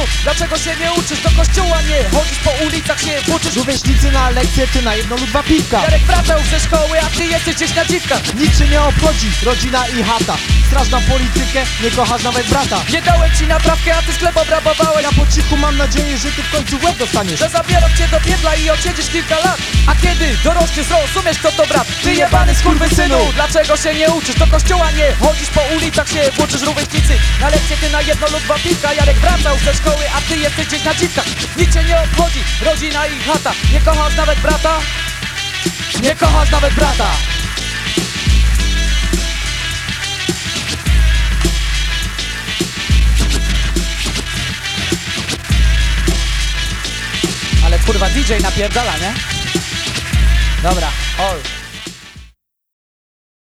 skurwysynu, dlaczego się nie uczysz? Do kościoła nie chodzisz, po ulicach się włóczysz. Rówieśnicy na lekcję, ty na jedno lub dwa piwka. Jarek wracał ze szkoły, a ty jesteś gdzieś na dziwkach. Nic cię nie obchodzi, rodzina i chata. Straż na politykę, nie kochasz nawet brata. Nie dałem ci naprawkę, a ty sklep obrabowałeś. Ja po cichu mam nadzieję, że ty w końcu łeb dostaniesz. Że zabiorą cię do piekla i odsiedzisz kilka lat. A kiedy dorośniesz, zrozumiesz kto to brat. Ty jebany skurwysynu, dlaczego się nie uczysz? Do kościoła nie chodzisz, po ulicach się włóczysz. Rówieśnicy na lekcję, ty na jedno lub dwa piwka. Jarek wracał ze szkoły, a ty jesteś gdzieś na dziwkach. Nic cię nie obchodzi, rodzina i chata. Nie kochasz nawet brata? Nie kochasz nawet brata. Ale kurwa DJ napierdala, nie? Dobra, all.